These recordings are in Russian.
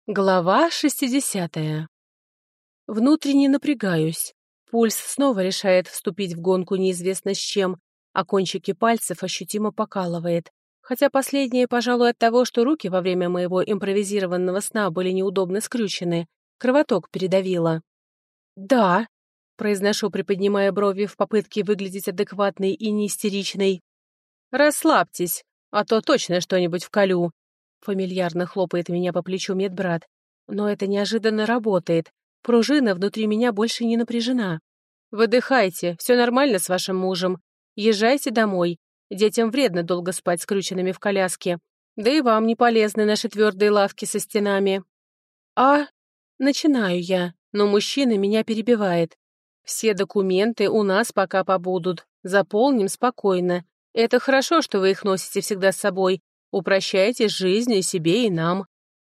Глава 60. Внутренне напрягаюсь. Пульс снова решает вступить в гонку неизвестно с чем, а кончики пальцев ощутимо покалывает. Хотя последнее, пожалуй, от того, что руки во время моего импровизированного сна были неудобно скрючены. Кровоток передавило. «Да», — произношу, приподнимая брови в попытке выглядеть адекватной и не истеричной. «Расслабьтесь, а то точно что-нибудь вколю», — фамильярно хлопает меня по плечу медбрат. Но это неожиданно работает. Пружина внутри меня больше не напряжена. «Выдыхайте, все нормально с вашим мужем. Езжайте домой. Детям вредно долго спать скрюченными в коляске. Да и вам не полезны наши твердые лавки со стенами». Начинаю я, но мужчина меня перебивает. «Все документы у нас пока побудут. Заполним спокойно. Это хорошо, что вы их носите всегда с собой. Упрощаете жизнь и себе, и нам».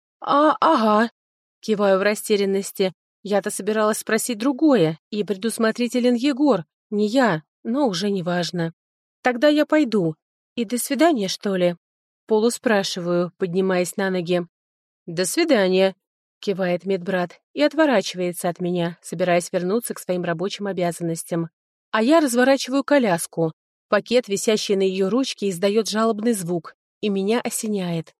«Ага», — киваю в растерянности. Я-то собиралась спросить другое, и предусмотрителен Егор, не я, но уже не важно. «Тогда я пойду. И до свидания, что ли?» Полуспрашиваю, поднимаясь на ноги. «До свидания», — кивает медбрат и отворачивается от меня, собираясь вернуться к своим рабочим обязанностям. А я разворачиваю коляску. Пакет, висящий на ее ручке, издает жалобный звук, и меня осеняет.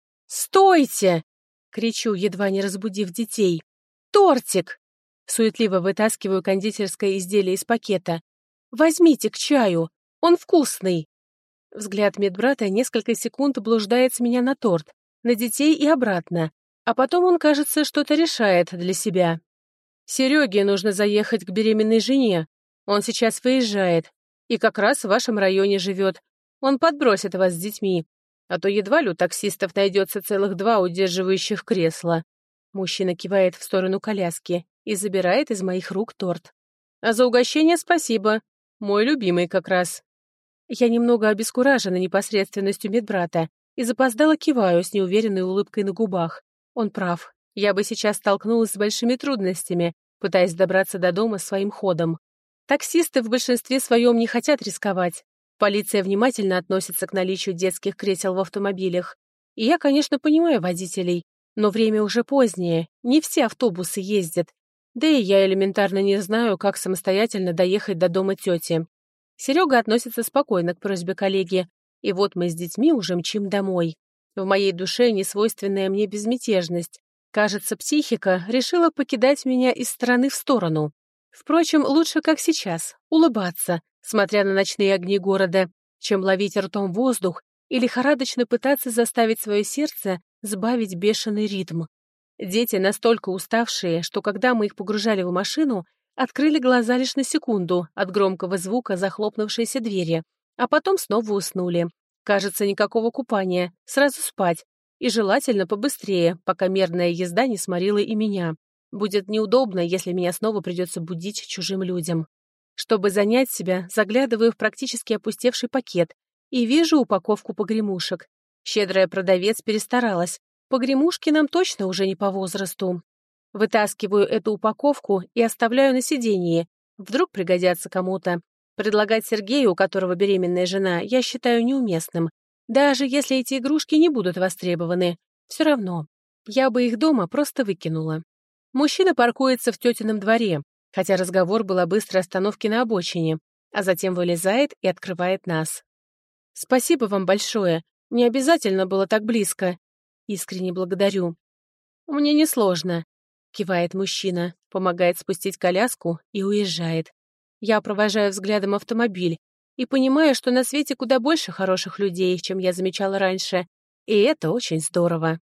«Стойте!» — кричу, едва не разбудив детей. «Тортик!» — суетливо вытаскиваю кондитерское изделие из пакета. «Возьмите к чаю, он вкусный!» Взгляд медбрата несколько секунд блуждает с меня на торт, на детей и обратно, а потом он, кажется, что-то решает для себя. «Сереге нужно заехать к беременной жене. Он сейчас выезжает и как раз в вашем районе живет. Он подбросит вас с детьми. А то едва ли у таксистов найдется целых 2 удерживающих кресла». Мужчина кивает в сторону коляски и забирает из моих рук торт. «А за угощение спасибо. Мой любимый как раз». Я немного обескуражена непосредственностью медбрата и запоздало киваю с неуверенной улыбкой на губах. Он прав. Я бы сейчас столкнулась с большими трудностями, пытаясь добраться до дома своим ходом. Таксисты в большинстве своем не хотят рисковать. Полиция внимательно относится к наличию детских кресел в автомобилях. И я, конечно, понимаю водителей, но время уже позднее, не все автобусы ездят. Да и я элементарно не знаю, как самостоятельно доехать до дома тети. Серега относится спокойно к просьбе коллеги, и вот мы с детьми уже мчим домой. В моей душе несвойственная мне безмятежность. Кажется, психика решила покидать меня из стороны в сторону. Впрочем, лучше, как сейчас, улыбаться, смотря на ночные огни города, чем ловить ртом воздух и лихорадочно пытаться заставить свое сердце сбавить бешеный ритм. Дети настолько уставшие, что когда мы их погружали в машину, открыли глаза лишь на секунду от громкого звука захлопнувшейся двери, а потом снова уснули. Кажется, никакого купания, сразу спать. И желательно побыстрее, пока мерная езда не сморила и меня. Будет неудобно, если меня снова придется будить чужим людям. Чтобы занять себя, заглядываю в практически опустевший пакет и вижу упаковку погремушек. Щедрая продавец перестаралась. Погремушки нам точно уже не по возрасту. Вытаскиваю эту упаковку и оставляю на сиденье. Вдруг пригодятся кому-то. Предлагать Сергею, у которого беременная жена, я считаю неуместным. Даже если эти игрушки не будут востребованы. Все равно. Я бы их дома просто выкинула. Мужчина паркуется в тетином дворе, хотя разговор был о быстрой остановке на обочине, а затем вылезает и открывает нас. «Спасибо вам большое. Не обязательно было так близко». Искренне благодарю. «Мне несложно», — кивает мужчина, помогает спустить коляску и уезжает. Я провожаю взглядом автомобиль и понимаю, что на свете куда больше хороших людей, чем я замечала раньше, и это очень здорово.